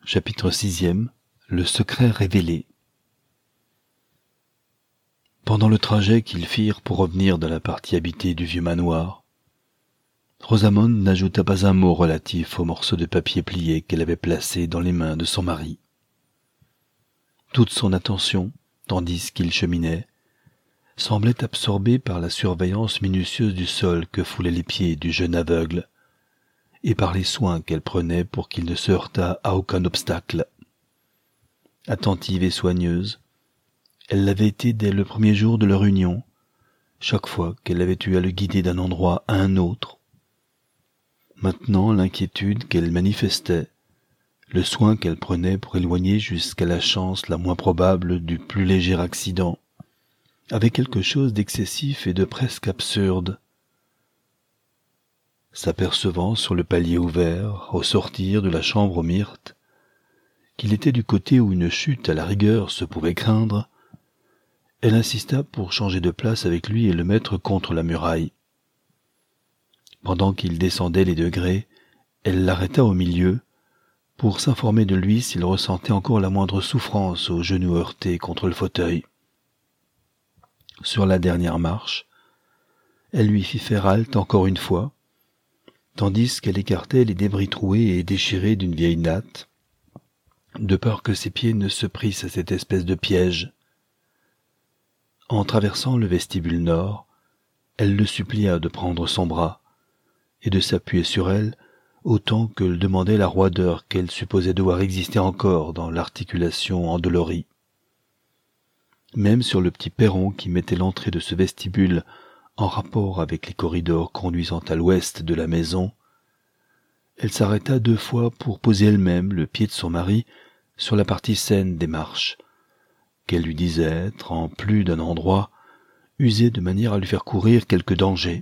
Chapitre 6e. Le secret révélé. Pendant le trajet qu'ils firent pour revenir dans la partie habitée du vieux manoir, Rosamond n'ajouta pas un mot relatif au morceau de papier plié qu'elle avait placé dans les mains de son mari. Toute son attention, tandis qu'il cheminait, semblait absorbée par la surveillance minutieuse du sol que foulaient les pieds du jeune aveugle, et par les soins qu'elle prenait pour qu'il ne se heurtât à aucun obstacle. Attentive et soigneuse, elle l'avait été dès le premier jour de leur union, chaque fois qu'elle avait eu à le guider d'un endroit à un autre. Maintenant, l'inquiétude qu'elle manifestait, le soin qu'elle prenait pour éloigner jusqu'à la chance la moins probable du plus léger accident, avait quelque chose d'excessif et de presque absurde. S'apercevant sur le palier ouvert, au sortir de la chambre aux myrtes, qu'il était du côté où une chute à la rigueur se pouvait craindre, elle insista pour changer de place avec lui et le mettre contre la muraille. Pendant qu'il descendait les degrés, elle l'arrêta au milieu, pour s'informer de lui s'il ressentait encore la moindre souffrance au genou heurté contre le fauteuil. Sur la dernière marche, elle lui fit faire halte encore une fois, tandis qu'elle écartait les débris troués et déchirés d'une vieille natte, de peur que ses pieds ne se prissent à cette espèce de piège. En traversant le vestibule nord, elle le supplia de prendre son bras et de s'appuyer sur elle autant que le demandait la roideur qu'elle supposait devoir exister encore dans l'articulation endolorie. Même sur le petit perron qui mettait l'entrée de ce vestibule en rapport avec les corridors conduisant à l'ouest de la maison, elle s'arrêta 2 fois pour poser elle-même le pied de son mari sur la partie saine des marches, qu'elle lui disait être, en plus d'un endroit, usée de manière à lui faire courir quelque danger.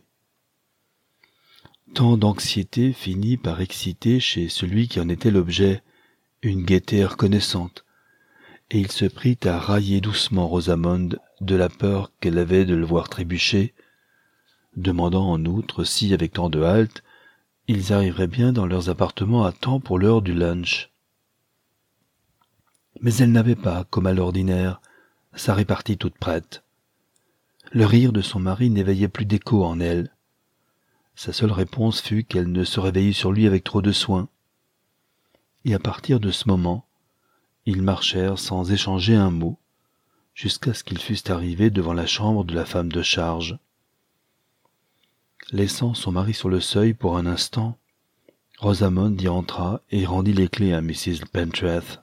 Tant d'anxiété finit par exciter chez celui qui en était l'objet une gaieté reconnaissante, et il se prit à railler doucement Rosamond de la peur qu'elle avait de le voir trébucher, demandant en outre si, avec tant de haltes, ils arriveraient bien dans leurs appartements à temps pour l'heure du lunch. Mais elle n'avait pas, comme à l'ordinaire, sa répartie toute prête. Le rire de son mari n'éveillait plus d'écho en elle. Sa seule réponse fut qu'elle ne se réveillait sur lui avec trop de soin. Et à partir de ce moment, ils marchèrent sans échanger un mot, jusqu'à ce qu'ils fussent arrivés devant la chambre de la femme de charge. Laissant son mari sur le seuil pour un instant, Rosamond y entra et rendit les clés à Mrs. Pentreath.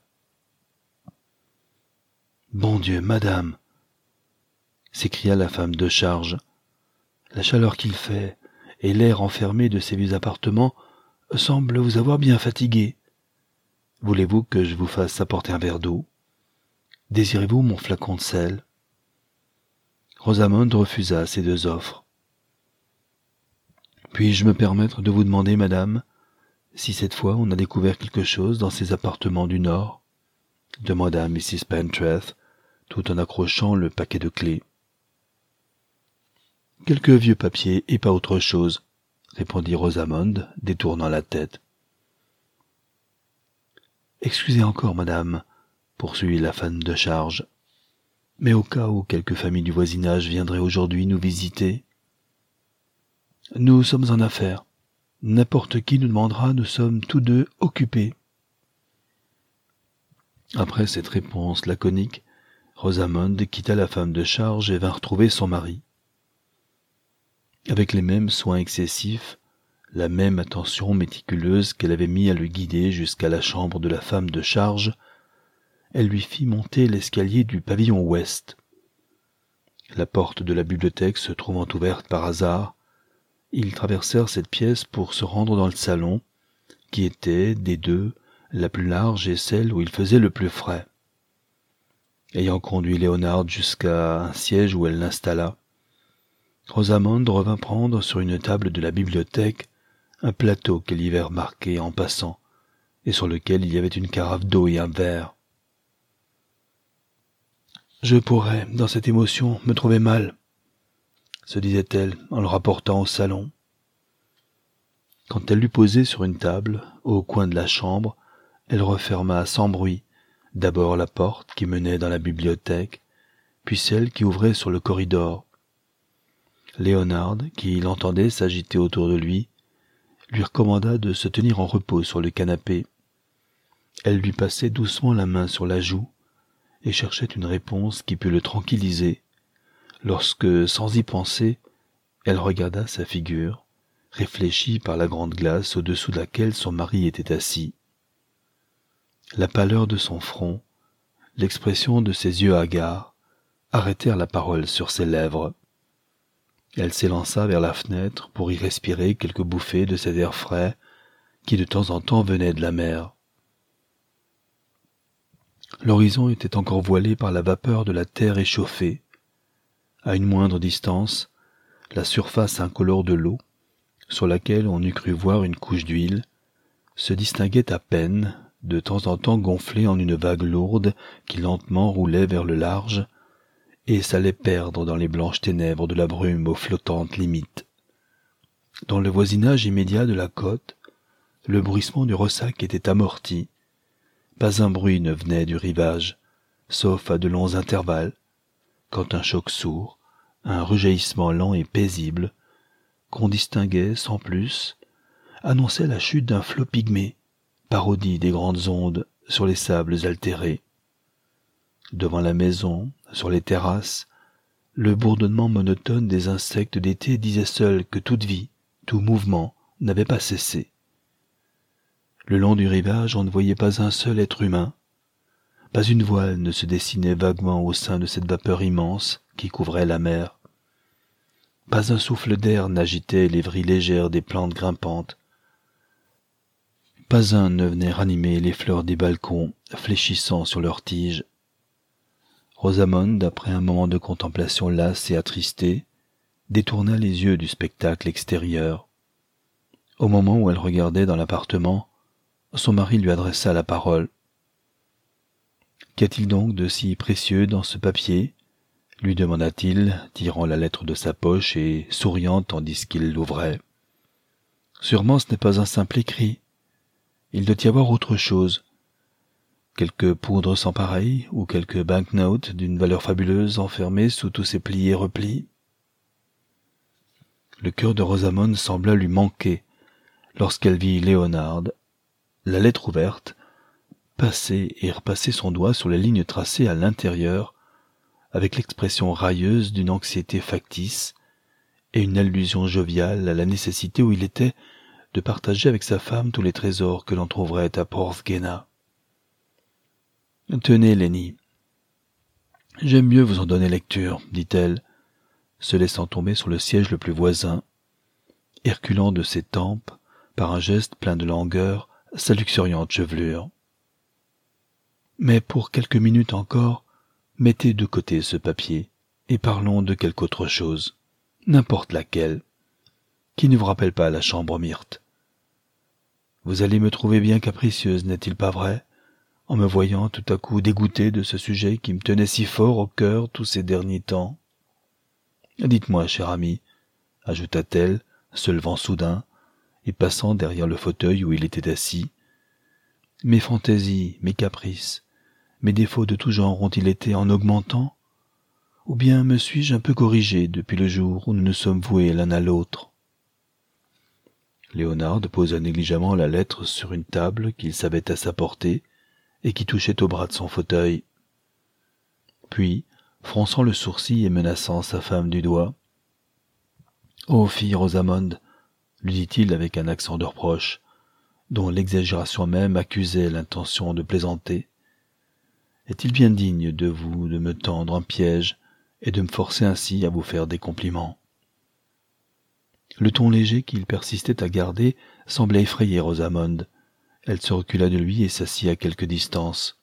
« Bon Dieu, madame !» s'écria la femme de charge. « La chaleur qu'il fait et l'air enfermé de ces vieux appartements semblent vous avoir bien fatigué. Voulez-vous que je vous fasse apporter un verre d'eau? Désirez-vous mon flacon de sel ?» Rosamond refusa ces 2 offres. « Puis-je me permettre de vous demander, madame, si cette fois on a découvert quelque chose dans ces appartements du Nord ?» demanda Mrs. Pentreath, tout en accrochant le paquet de clés. « Quelques vieux papiers et pas autre chose, » répondit Rosamond, détournant la tête. « Excusez encore, madame, » poursuivit la femme de charge, « mais au cas où quelques familles du voisinage viendraient aujourd'hui nous visiter. Nous sommes en affaires. N'importe qui nous demandera, nous sommes tous 2 occupés. » Après cette réponse laconique, Rosamond quitta la femme de charge et vint retrouver son mari. Avec les mêmes soins excessifs, la même attention méticuleuse qu'elle avait mis à le guider jusqu'à la chambre de la femme de charge, elle lui fit monter l'escalier du pavillon ouest. La porte de la bibliothèque se trouvant ouverte par hasard, ils traversèrent cette pièce pour se rendre dans le salon, qui était, des 2, la plus large et celle où il faisait le plus frais. Ayant conduit Léonard jusqu'à un siège où elle l'installa, Rosamond revint prendre sur une table de la bibliothèque un plateau qu'elle y avait remarqué en passant, et sur lequel il y avait une carafe d'eau et un verre. « Je pourrais, dans cette émotion, me trouver mal, » se disait-elle en le rapportant au salon. Quand elle l'eut posé sur une table, au coin de la chambre, elle referma sans bruit d'abord la porte qui menait dans la bibliothèque, puis celle qui ouvrait sur le corridor. Léonard, qui l'entendait s'agiter autour de lui recommanda de se tenir en repos sur le canapé. Elle lui passait doucement la main sur la joue et cherchait une réponse qui pût le tranquilliser, lorsque, sans y penser, elle regarda sa figure, réfléchie par la grande glace au-dessous de laquelle son mari était assis. La pâleur de son front, l'expression de ses yeux hagards, arrêtèrent la parole sur ses lèvres. Elle s'élança vers la fenêtre pour y respirer quelques bouffées de cet air frais qui de temps en temps venait de la mer. L'horizon était encore voilé par la vapeur de la terre échauffée. À une moindre distance, la surface incolore de l'eau, sur laquelle on eût cru voir une couche d'huile, se distinguait à peine, de temps en temps gonflée en une vague lourde qui lentement roulait vers le large, et s'allait perdre dans les blanches ténèbres de la brume aux flottantes limites. Dans le voisinage immédiat de la côte, le bruissement du ressac était amorti. Pas un bruit ne venait du rivage, sauf à de longs intervalles, quand un choc sourd, un rejaillissement lent et paisible, qu'on distinguait sans plus, annonçait la chute d'un flot pygmée, parodie des grandes ondes sur les sables altérés. Devant la maison, sur les terrasses, le bourdonnement monotone des insectes d'été disait seul que toute vie, tout mouvement n'avait pas cessé. Le long du rivage, on ne voyait pas un seul être humain. Pas une voile ne se dessinait vaguement au sein de cette vapeur immense qui couvrait la mer. Pas un souffle d'air n'agitait les vrilles légères des plantes grimpantes. Pas un ne venait ranimer les fleurs des balcons fléchissant sur leurs tiges. Rosamond, après un moment de contemplation lasse et attristée, détourna les yeux du spectacle extérieur. Au moment où elle regardait dans l'appartement, son mari lui adressa la parole. « Qu'y a-t-il donc de si précieux dans ce papier ?» lui demanda-t-il, tirant la lettre de sa poche et souriant tandis qu'il l'ouvrait. « Sûrement ce n'est pas un simple écrit. Il doit y avoir autre chose. Quelques poudres sans pareil, ou quelques banknotes d'une valeur fabuleuse enfermées sous tous ces plis et replis. » Le cœur de Rosamond sembla lui manquer lorsqu'elle vit Léonard, la lettre ouverte, passer et repasser son doigt sur les lignes tracées à l'intérieur, avec l'expression railleuse d'une anxiété factice et une allusion joviale à la nécessité où il était de partager avec sa femme tous les trésors que l'on trouverait à Porthgenna. « Tenez, Lenny, j'aime mieux vous en donner lecture, dit-elle, se laissant tomber sur le siège le plus voisin, et reculant de ses tempes, par un geste plein de langueur, sa luxuriante chevelure. Mais pour quelques minutes encore, mettez de côté ce papier, et parlons de quelque autre chose, n'importe laquelle, qui ne vous rappelle pas la chambre myrte. Vous allez me trouver bien capricieuse, n'est-il pas vrai, en me voyant tout à coup dégoûtée de ce sujet qui me tenait si fort au cœur tous ces derniers temps. Dites-moi, cher ami, ajouta-t-elle, se levant soudain, et passant derrière le fauteuil où il était assis, mes fantaisies, mes caprices, mes défauts de tout genre ont-ils été en augmentant, ou bien me suis-je un peu corrigé depuis le jour où nous nous sommes voués l'un à l'autre? Léonard posa négligemment la lettre sur une table qu'il savait à sa portée et qui touchait au bras de son fauteuil. Puis, fronçant le sourcil et menaçant sa femme du doigt, « Ô fille Rosamond, lui dit-il avec un accent de reproche, dont l'exagération même accusait l'intention de plaisanter. Est-il bien digne de vous de me tendre un piège et de me forcer ainsi à vous faire des compliments ?» Le ton léger qu'il persistait à garder semblait effrayer Rosamond. Elle se recula de lui et s'assit à quelque distance.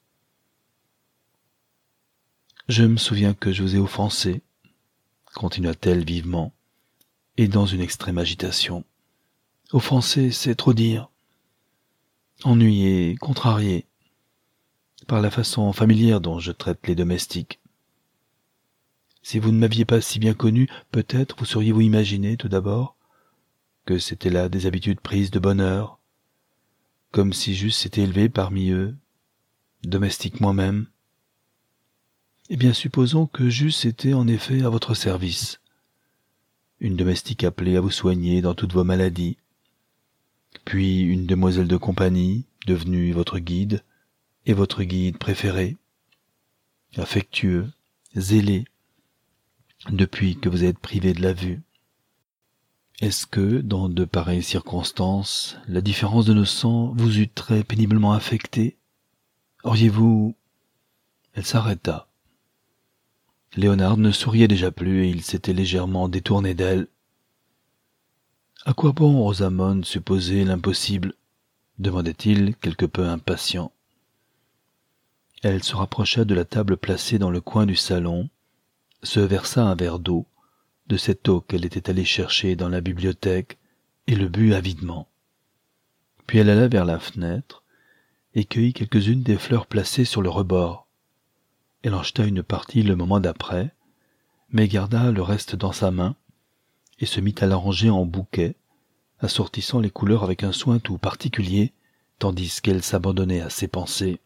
« Je me souviens que je vous ai offensé, » continua-t-elle vivement, et dans une extrême agitation. « Offensé, c'est trop dire. Ennuyé, contrarié, par la façon familière dont je traite les domestiques. Si vous ne m'aviez pas si bien connu, peut-être vous seriez-vous imaginé, tout d'abord, que c'étaient là des habitudes prises de bonne heure, comme si j'eusse été élevé parmi eux, domestique moi-même. Eh bien, supposons que j'eusse été en effet à votre service, une domestique appelée à vous soigner dans toutes vos maladies, puis une demoiselle de compagnie devenue votre guide, et votre guide préféré, affectueux, zélé, depuis que vous êtes privé de la vue. Est-ce que, dans de pareilles circonstances, la différence de nos sangs vous eût très péniblement affecté? Auriez-vous... Elle s'arrêta. Léonard ne souriait déjà plus et il s'était légèrement détourné d'elle. « À quoi bon, Rosamond, supposer l'impossible » demandait-il, quelque peu impatient. Elle se rapprocha de la table placée dans le coin du salon, se versa un verre d'eau, de cette eau qu'elle était allée chercher dans la bibliothèque, et le but avidement. Puis elle alla vers la fenêtre et cueillit quelques-unes des fleurs placées sur le rebord. Elle en jeta une partie le moment d'après, mais garda le reste dans sa main et se mit à l'arranger en bouquet, assortissant les couleurs avec un soin tout particulier, tandis qu'elle s'abandonnait à ses pensées.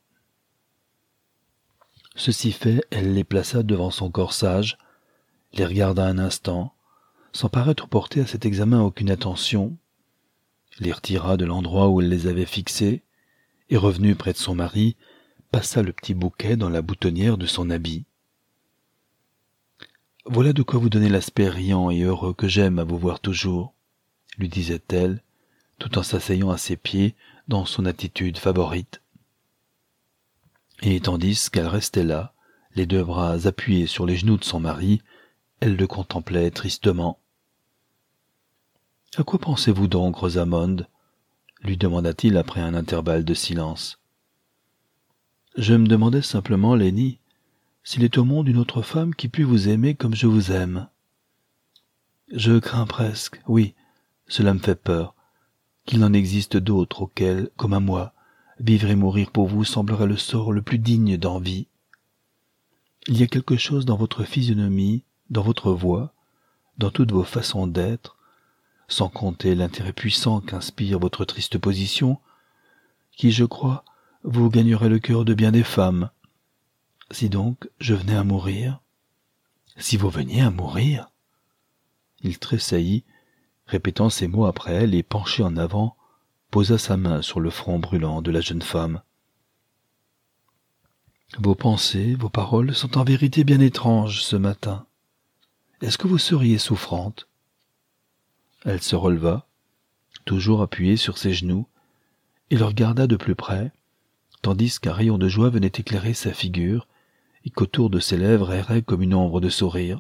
Ceci fait, elle les plaça devant son corsage, les regarda un instant, sans paraître porter à cet examen aucune attention, les retira de l'endroit où elle les avait fixés, et revenue près de son mari, passa le petit bouquet dans la boutonnière de son habit. « Voilà de quoi vous donner l'aspect riant et heureux que j'aime à vous voir toujours, » lui disait-elle, tout en s'asseyant à ses pieds dans son attitude favorite. Et tandis qu'elle restait là, les deux bras appuyés sur les genoux de son mari, elle le contemplait tristement. « À quoi pensez-vous donc, Rosamond ?» lui demanda-t-il après un intervalle de silence. « Je me demandais simplement, Lenny, s'il est au monde une autre femme qui pût vous aimer comme je vous aime. Je crains presque, oui, cela me fait peur, qu'il n'en existe d'autres auxquelles, comme à moi, vivre et mourir pour vous semblerait le sort le plus digne d'envie. Il y a quelque chose dans votre physionomie, dans votre voix, dans toutes vos façons d'être, sans compter l'intérêt puissant qu'inspire votre triste position, qui, je crois, vous gagnerait le cœur de bien des femmes. Si donc je venais à mourir, si vous veniez à mourir ?» Il tressaillit, répétant ces mots après elle et penché en avant, posa sa main sur le front brûlant de la jeune femme. « Vos pensées, vos paroles sont en vérité bien étranges ce matin. Est-ce que vous seriez souffrante ?» Elle se releva, toujours appuyée sur ses genoux, et le regarda de plus près, tandis qu'un rayon de joie venait éclairer sa figure et qu'autour de ses lèvres errait comme une ombre de sourire.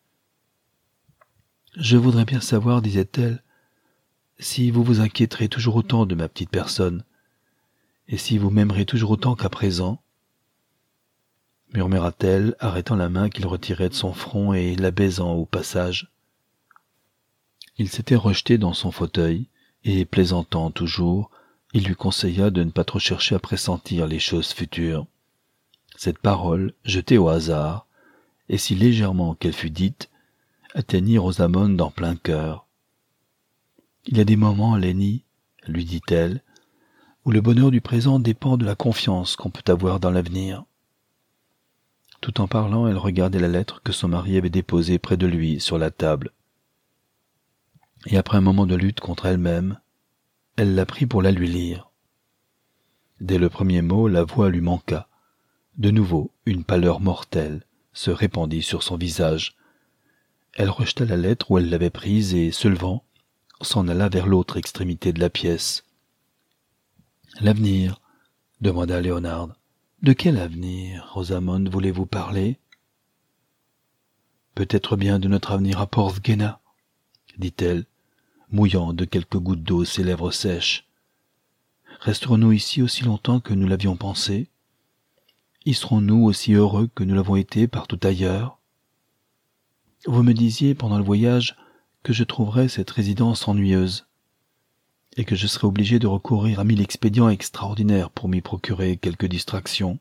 « Je voudrais bien savoir, disait-elle, si vous vous inquiéterez toujours autant de ma petite personne, et si vous m'aimerez toujours autant qu'à présent. » murmura-t-elle, arrêtant la main qu'il retirait de son front et la baisant au passage. Il s'était rejeté dans son fauteuil, et, plaisantant toujours, il lui conseilla de ne pas trop chercher à pressentir les choses futures. Cette parole, jetée au hasard, et si légèrement qu'elle fût dite, atteignit Rosamond en plein cœur. « Il y a des moments, Lenny, lui dit-elle, où le bonheur du présent dépend de la confiance qu'on peut avoir dans l'avenir. » Tout en parlant, elle regardait la lettre que son mari avait déposée près de lui sur la table. Et après un moment de lutte contre elle-même, elle la prit pour la lui lire. Dès le premier mot, la voix lui manqua. De nouveau, une pâleur mortelle se répandit sur son visage. Elle rejeta la lettre où elle l'avait prise et, se levant, s'en alla vers l'autre extrémité de la pièce. « L'avenir » demanda Léonard. « De quel avenir, Rosamond, voulez-vous parler ?»« Peut-être bien de notre avenir à Porthgenna, » dit-elle, mouillant de quelques gouttes d'eau ses lèvres sèches. « Resterons-nous ici aussi longtemps que nous l'avions pensé ? Y serons-nous aussi heureux que nous l'avons été partout ailleurs ? Vous me disiez pendant le voyage que je trouverais cette résidence ennuyeuse, et que je serais obligé de recourir à 1000 expédients extraordinaires pour m'y procurer quelque distraction.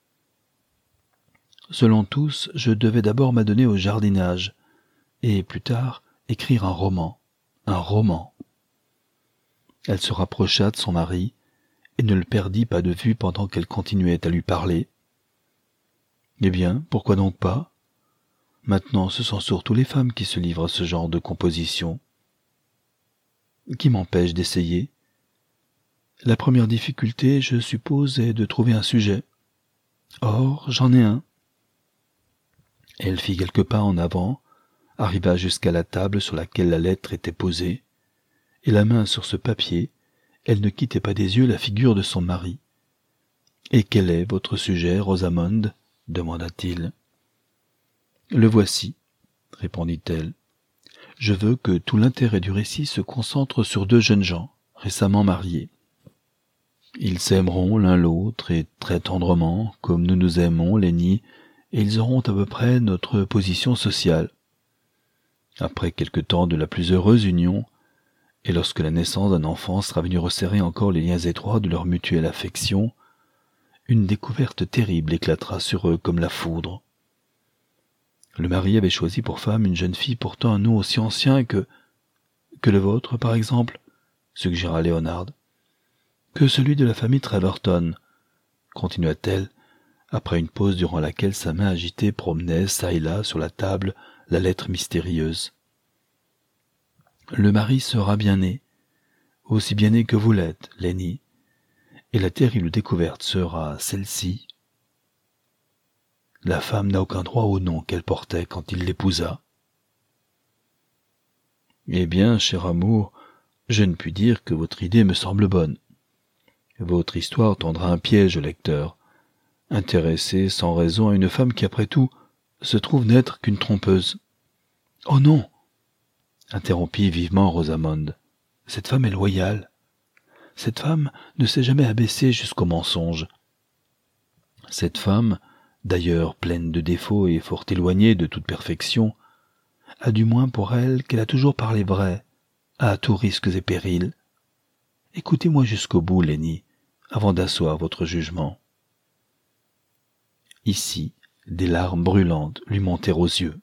Selon tous, je devais d'abord m'adonner au jardinage, et plus tard écrire un roman. Un roman. » Elle se rapprocha de son mari, et ne le perdit pas de vue pendant qu'elle continuait à lui parler. « Eh bien, pourquoi donc pas ? Maintenant, ce sont surtout les femmes qui se livrent à ce genre de composition. Qui m'empêche d'essayer ? La première difficulté, je suppose, est de trouver un sujet. Or, j'en ai un. » Elle fit quelques pas en avant, arriva jusqu'à la table sur laquelle la lettre était posée, et la main sur ce papier, elle ne quittait pas des yeux la figure de son mari. « Et quel est votre sujet, Rosamond ? » demanda-t-il. « Le voici, » répondit-elle. « Je veux que tout l'intérêt du récit se concentre sur deux jeunes gens, récemment mariés. Ils s'aimeront l'un l'autre, et très tendrement, comme nous nous aimons, Lenny, et ils auront à peu près notre position sociale. Après quelque temps de la plus heureuse union, et lorsque la naissance d'un enfant sera venue resserrer encore les liens étroits de leur mutuelle affection, une découverte terrible éclatera sur eux comme la foudre. Le mari avait choisi pour femme une jeune fille portant un nom aussi ancien que le vôtre, par exemple, suggéra Léonard. Que celui de la famille Treverton, continua-t-elle, après une pause durant laquelle sa main agitée promenait çà et là sur la table la lettre mystérieuse. Le mari sera bien né, aussi bien né que vous l'êtes, Lenny, et la terrible découverte sera celle-ci. La femme n'a aucun droit au nom qu'elle portait quand il l'épousa. Eh bien, cher amour, je ne puis dire que votre idée me semble bonne. Votre histoire tendra un piège au lecteur, intéressé sans raison à une femme qui, après tout, se trouve n'être qu'une trompeuse. « Oh non !» interrompit vivement Rosamond. « Cette femme est loyale. Cette femme ne s'est jamais abaissée jusqu'au mensonge. Cette femme, d'ailleurs pleine de défauts et fort éloignée de toute perfection, a du moins pour elle qu'elle a toujours parlé vrai, à tous risques et périls. Écoutez-moi jusqu'au bout, Lenny, avant d'asseoir votre jugement. » Ici, des larmes brûlantes lui montèrent aux yeux.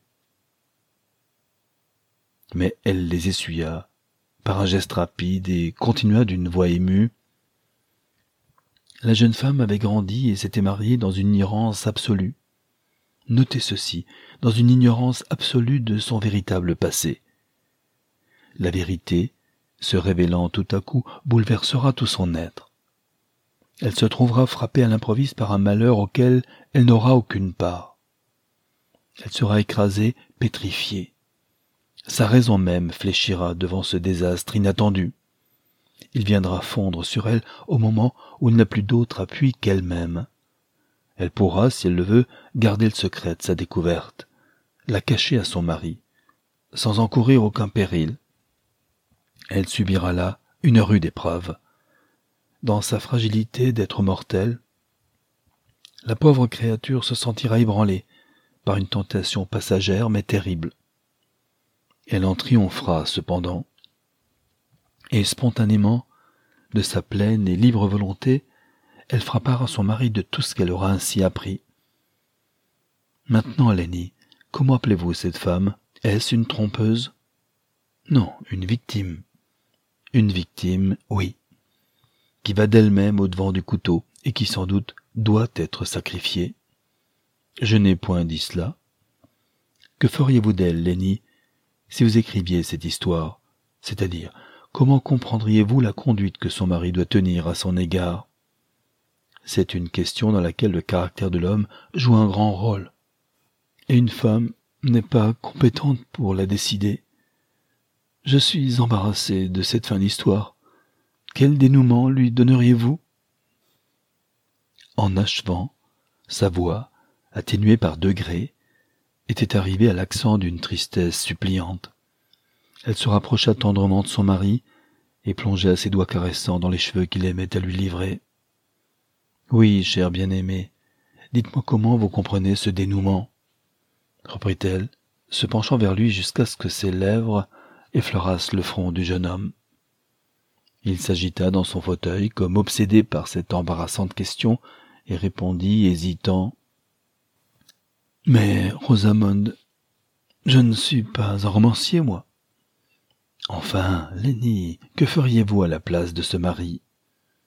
Mais elle les essuya par un geste rapide et continua d'une voix émue. La jeune femme avait grandi et s'était mariée dans une ignorance absolue. Notez ceci, dans une ignorance absolue de son véritable passé. La vérité, se révélant tout à coup, bouleversera tout son être. Elle se trouvera frappée à l'improviste par un malheur auquel elle n'aura aucune part. Elle sera écrasée, pétrifiée. Sa raison même fléchira devant ce désastre inattendu. Il viendra fondre sur elle au moment où il n'a plus d'autre appui qu'elle-même. Elle pourra, si elle le veut, garder le secret de sa découverte, la cacher à son mari, sans encourir aucun péril. Elle subira là une rude épreuve. Dans sa fragilité d'être mortelle, la pauvre créature se sentira ébranlée par une tentation passagère mais terrible. Elle en triomphera cependant, et spontanément, de sa pleine et libre volonté, elle fera part à son mari de tout ce qu'elle aura ainsi appris. Maintenant, Lenny, comment appelez-vous cette femme ? Est-ce une trompeuse ? Non, une victime. Une victime, oui, qui va d'elle-même au-devant du couteau et qui sans doute doit être sacrifiée. Je n'ai point dit cela. Que feriez-vous d'elle, Lenny, si vous écriviez cette histoire, c'est-à-dire, comment comprendriez-vous la conduite que son mari doit tenir à son égard ? C'est une question dans laquelle le caractère de l'homme joue un grand rôle, et une femme n'est pas compétente pour la décider. Je suis embarrassé de cette fin d'histoire. Quel dénouement lui donneriez-vous ? En achevant, sa voix, atténuée par degrés, était arrivée à l'accent d'une tristesse suppliante. Elle se rapprocha tendrement de son mari et plongea ses doigts caressants dans les cheveux qu'il aimait à lui livrer. « Oui, cher bien-aimé, dites-moi comment vous comprenez ce dénouement, » reprit-elle, se penchant vers lui jusqu'à ce que ses lèvres effleurassent le front du jeune homme. Il s'agita dans son fauteuil comme obsédé par cette embarrassante question et répondit, hésitant. « Mais, Rosamond, je ne suis pas un romancier, moi. » « Enfin, Lenny, que feriez-vous à la place de ce mari ? »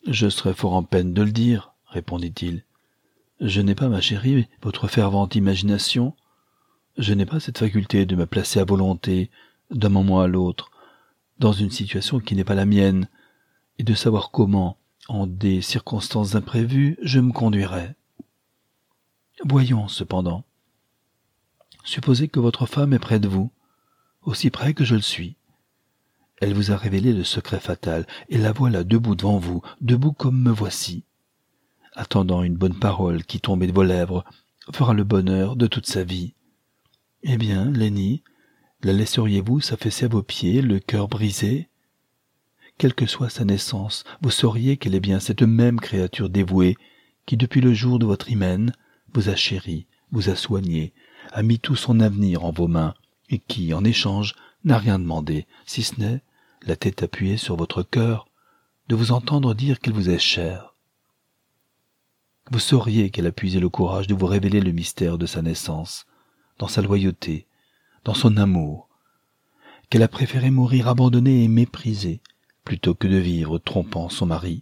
Je serais fort en peine de le dire, répondit-il. Je n'ai pas, ma chérie, votre fervente imagination. Je n'ai pas cette faculté de me placer à volonté, d'un moment à l'autre, dans une situation qui n'est pas la mienne, et de savoir comment, en des circonstances imprévues, je me conduirais. Voyons, cependant. Supposez que votre femme est près de vous, aussi près que je le suis. Elle vous a révélé le secret fatal, et la voilà debout devant vous, debout comme me voici, attendant une bonne parole qui, tombée de vos lèvres, fera le bonheur de toute sa vie. Eh bien, Lenny, la laisseriez-vous s'affaisser à vos pieds, le cœur brisé? Quelle que soit sa naissance, vous sauriez qu'elle est bien cette même créature dévouée qui, depuis le jour de votre hymen, vous a chéri, vous a soigné, a mis tout son avenir en vos mains, et qui, en échange, n'a rien demandé, si ce n'est, la tête appuyée sur votre cœur, de vous entendre dire qu'elle vous est chère. Vous sauriez qu'elle a puisé le courage de vous révéler le mystère de sa naissance, dans sa loyauté, dans son amour, qu'elle a préféré mourir abandonnée et méprisée, plutôt que de vivre trompant son mari.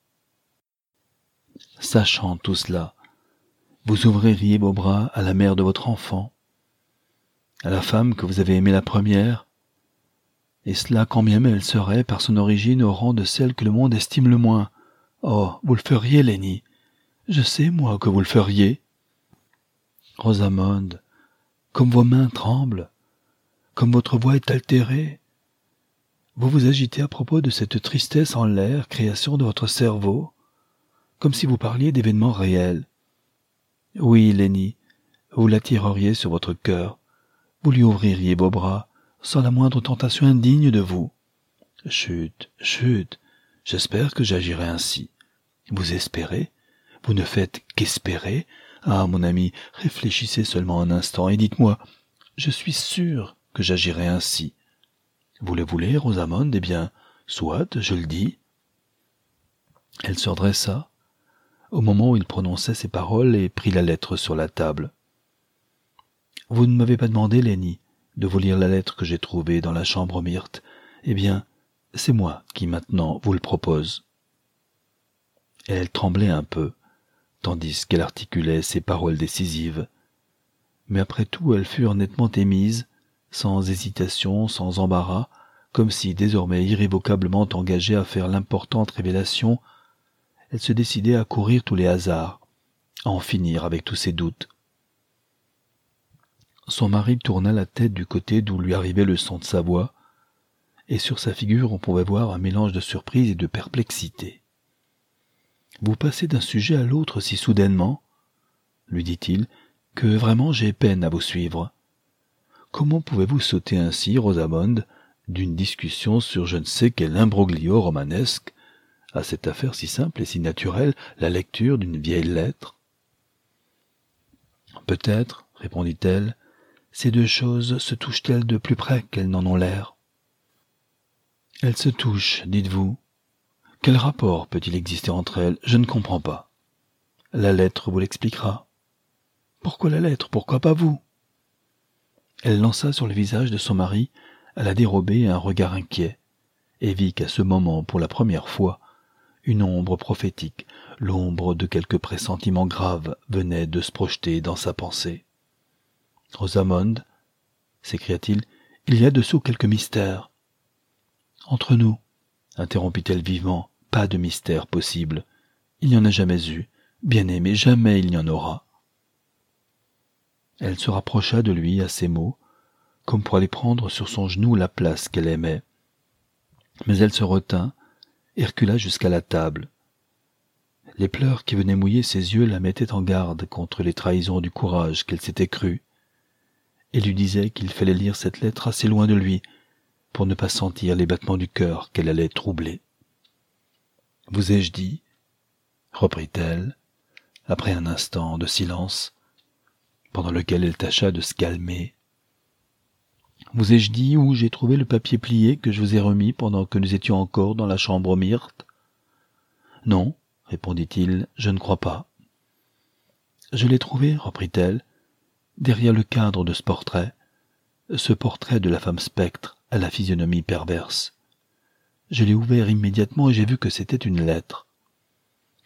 Sachant tout cela, vous ouvririez vos bras à la mère de votre enfant, à la femme que vous avez aimée la première, et cela quand bien même elle serait, par son origine, au rang de celle que le monde estime le moins. Oh, vous le feriez, Lenny. Je sais, moi, que vous le feriez. Rosamond, comme vos mains tremblent, comme votre voix est altérée, vous vous agitez à propos de cette tristesse en l'air, création de votre cerveau, comme si vous parliez d'événements réels. Oui, Lenny, vous l'attireriez sur votre cœur, vous lui ouvririez vos bras, sans la moindre tentation indigne de vous. Chut, chut, j'espère que j'agirai ainsi. Vous espérez? Vous ne faites qu'espérer? Ah, mon ami, réfléchissez seulement un instant et dites-moi, je suis sûr que j'agirai ainsi. Vous le voulez, Rosamond? Eh bien, soit, je le dis. Elle se redressa au moment où il prononçait ces paroles et prit la lettre sur la table. Vous ne m'avez pas demandé, Lenny, de vous lire la lettre que j'ai trouvée dans la chambre myrte. Eh bien, c'est moi qui maintenant vous le propose. Et elle tremblait un peu, tandis qu'elle articulait ces paroles décisives. Mais après tout, elles furent nettement émises, sans hésitation, sans embarras, comme si, désormais irrévocablement engagée à faire l'importante révélation, elle se décidait à courir tous les hasards, à en finir avec tous ses doutes. Son mari tourna la tête du côté d'où lui arrivait le son de sa voix, et sur sa figure on pouvait voir un mélange de surprise et de perplexité. « Vous passez d'un sujet à l'autre si soudainement, lui dit-il, que vraiment j'ai peine à vous suivre. Comment pouvez-vous sauter ainsi, Rosamond, d'une discussion sur je ne sais quel imbroglio romanesque, à cette affaire si simple et si naturelle, la lecture d'une vieille lettre? » « Peut-être, répondit-elle, ces deux choses se touchent-elles de plus près qu'elles n'en ont l'air? » « Elles se touchent, dites-vous. Quel rapport peut-il exister entre elles? Je ne comprends pas. La lettre vous l'expliquera. Pourquoi la lettre? Pourquoi pas vous? Elle lança sur le visage de son mari, à la dérobée, un regard inquiet, et vit qu'à ce moment, pour la première fois, une ombre prophétique, l'ombre de quelque pressentiment grave, venait de se projeter dans sa pensée. « Rosamond, s'écria-t-il, il y a dessous quelque mystère. » « Entre nous, interrompit-elle vivement, pas de mystère possible. Il n'y en a jamais eu. Bien-aimé, jamais il n'y en aura. » Elle se rapprocha de lui à ces mots, comme pour aller prendre sur son genou la place qu'elle aimait. Mais elle se retint et recula jusqu'à la table. Les pleurs qui venaient mouiller ses yeux la mettaient en garde contre les trahisons du courage qu'elle s'était crue, et lui disaient qu'il fallait lire cette lettre assez loin de lui, pour ne pas sentir les battements du cœur qu'elle allait troubler. « Vous ai-je dit, reprit-elle, après un instant de silence, pendant lequel elle tâcha de se calmer, vous ai-je dit où j'ai trouvé le papier plié que je vous ai remis pendant que nous étions encore dans la chambre myrte? Non, répondit-il, je ne crois pas. Je l'ai trouvé, reprit-elle, derrière le cadre de ce portrait de la femme spectre à la physionomie perverse. Je l'ai ouvert immédiatement et j'ai vu que c'était une lettre.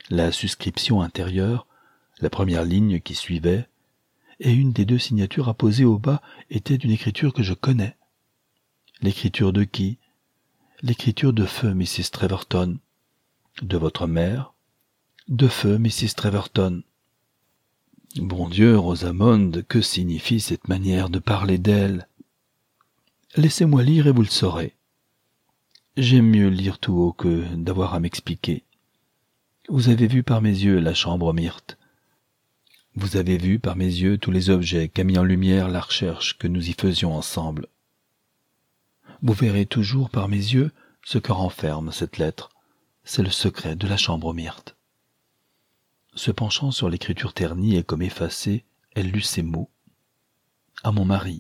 la suscription intérieure, la première ligne qui suivait, et une des deux signatures apposées au bas était d'une écriture que je connais. L'écriture de qui? L'écriture de feu, Mrs. Treverton. De votre mère? De feu, Mrs. Treverton. Bon Dieu, Rosamond, que signifie cette manière de parler d'elle? Laissez-moi lire et vous le saurez. J'aime mieux lire tout haut que d'avoir à m'expliquer. Vous avez vu par mes yeux la chambre myrte. Vous avez vu par mes yeux tous les objets qu'a mis en lumière la recherche que nous y faisions ensemble. Vous verrez toujours par mes yeux ce que renferme cette lettre. C'est le secret de la chambre myrte. Se penchant sur l'écriture ternie et comme effacée, elle lut ces mots. À mon mari.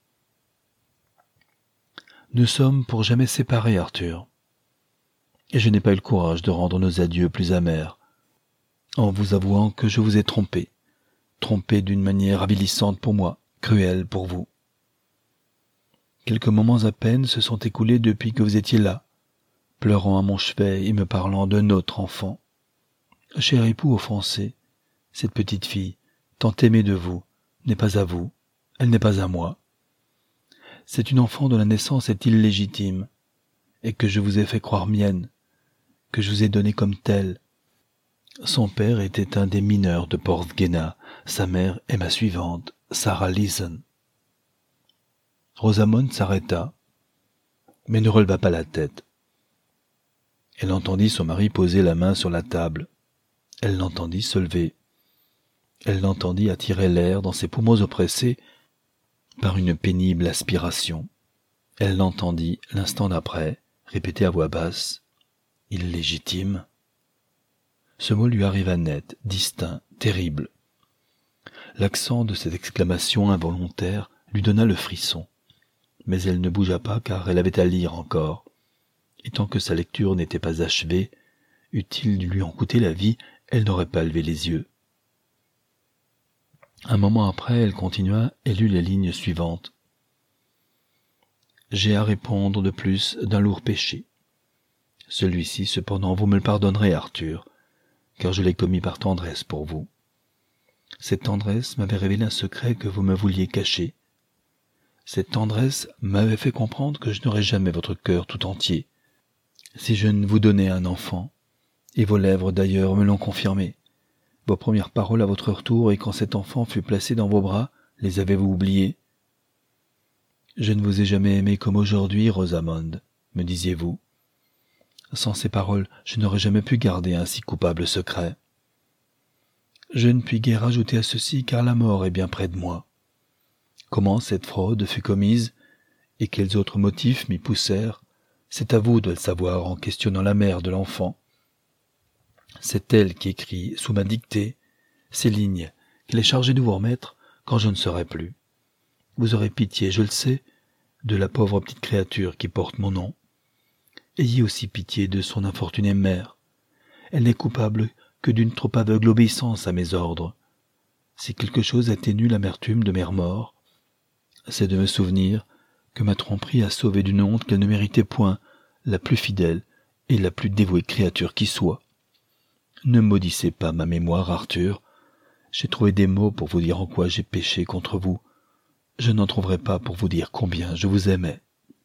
Nous sommes pour jamais séparés, Arthur. Et je n'ai pas eu le courage de rendre nos adieux plus amers, en vous avouant que je vous ai trompé d'une manière avilissante pour moi, cruelle pour vous. Quelques moments à peine se sont écoulés depuis que vous étiez là, pleurant à mon chevet et me parlant d'un autre enfant. Cher époux offensé, cette petite fille, tant aimée de vous, n'est pas à vous, elle n'est pas à moi. C'est une enfant dont la naissance est illégitime, et que je vous ai fait croire mienne, que je vous ai donnée comme telle. Son père était un des mineurs de Porthgenna, sa mère est ma suivante, Sarah Leeson. Rosamond s'arrêta, mais ne releva pas la tête. Elle entendit son mari poser la main sur la table. Elle l'entendit se lever. Elle l'entendit attirer l'air dans ses poumons oppressés par une pénible aspiration. Elle l'entendit, l'instant d'après, répéter à voix basse « illégitime ». Ce mot lui arriva net, distinct, terrible. L'accent de cette exclamation involontaire lui donna le frisson. Mais elle ne bougea pas car elle avait à lire encore. Et tant que sa lecture n'était pas achevée, eût-il dû lui en coûter la vie, elle n'aurait pas levé les yeux. Un moment après, elle continua et lut les lignes suivantes. « J'ai à répondre de plus d'un lourd péché. Celui-ci, cependant, vous me le pardonnerez, Arthur, car je l'ai commis par tendresse pour vous. Cette tendresse m'avait révélé un secret que vous me vouliez cacher. Cette tendresse m'avait fait comprendre que je n'aurais jamais votre cœur tout entier, si je ne vous donnais un enfant, et vos lèvres d'ailleurs me l'ont confirmé. Vos premières paroles à votre retour et quand cet enfant fut placé dans vos bras, les avez-vous oubliées? Je ne vous ai jamais aimé comme aujourd'hui, Rosamond, me disiez-vous. Sans ces paroles, je n'aurais jamais pu garder un si coupable secret. Je ne puis guère ajouter à ceci car la mort est bien près de moi. Comment cette fraude fut commise et quels autres motifs m'y poussèrent, c'est à vous de le savoir en questionnant la mère de l'enfant. C'est elle qui écrit, sous ma dictée, ces lignes qu'elle est chargée de vous remettre quand je ne serai plus. Vous aurez pitié, je le sais, de la pauvre petite créature qui porte mon nom. Ayez aussi pitié de son infortunée mère. Elle n'est coupable que d'une trop aveugle obéissance à mes ordres. Si quelque chose atténue l'amertume de mes remords, c'est de me souvenir que ma tromperie a sauvé d'une honte qu'elle ne méritait point la plus fidèle et la plus dévouée créature qui soit. Ne maudissez pas ma mémoire, Arthur. J'ai trouvé des mots pour vous dire en quoi j'ai péché contre vous. Je n'en trouverai pas pour vous dire combien je vous aimais.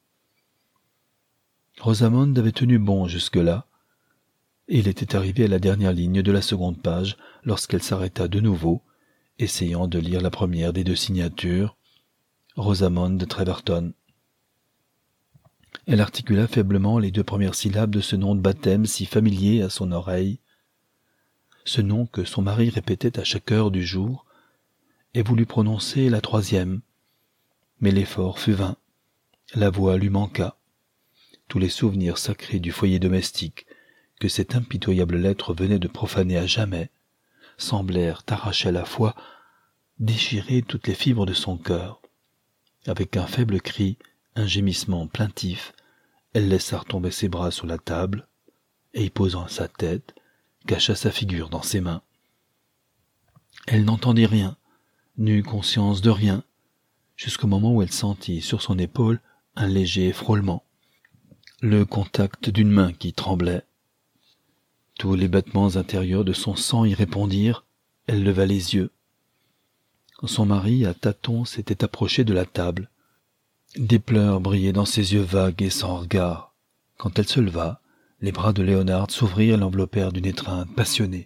Rosamond avait tenu bon jusque-là, et il était arrivé à la dernière ligne de la seconde page lorsqu'elle s'arrêta de nouveau, essayant de lire la première des deux signatures, Rosamond Treverton. Elle articula faiblement les deux premières syllabes de ce nom de baptême si familier à son oreille, ce nom que son mari répétait à chaque heure du jour, et voulut prononcer la troisième. Mais l'effort fut vain, la voix lui manqua. Tous les souvenirs sacrés du foyer domestique que cette impitoyable lettre venait de profaner à jamais semblèrent arracher à la fois, déchirer toutes les fibres de son cœur. Avec un faible cri, un gémissement plaintif, elle laissa retomber ses bras sur la table, et y posant sa tête, cacha sa figure dans ses mains. Elle n'entendit rien, n'eut conscience de rien, jusqu'au moment où elle sentit sur son épaule un léger frôlement, le contact d'une main qui tremblait. Tous les battements intérieurs de son sang y répondirent. Elle leva les yeux. Son mari, à tâtons, s'était approché de la table. Des pleurs brillaient dans ses yeux vagues et sans regard. Quand elle se leva, les bras de Léonard s'ouvrirent et l'enveloppèrent d'une étreinte passionnée.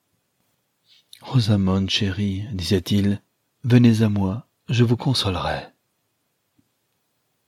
« Rosamond, chérie, disait-il, venez à moi, je vous consolerai. »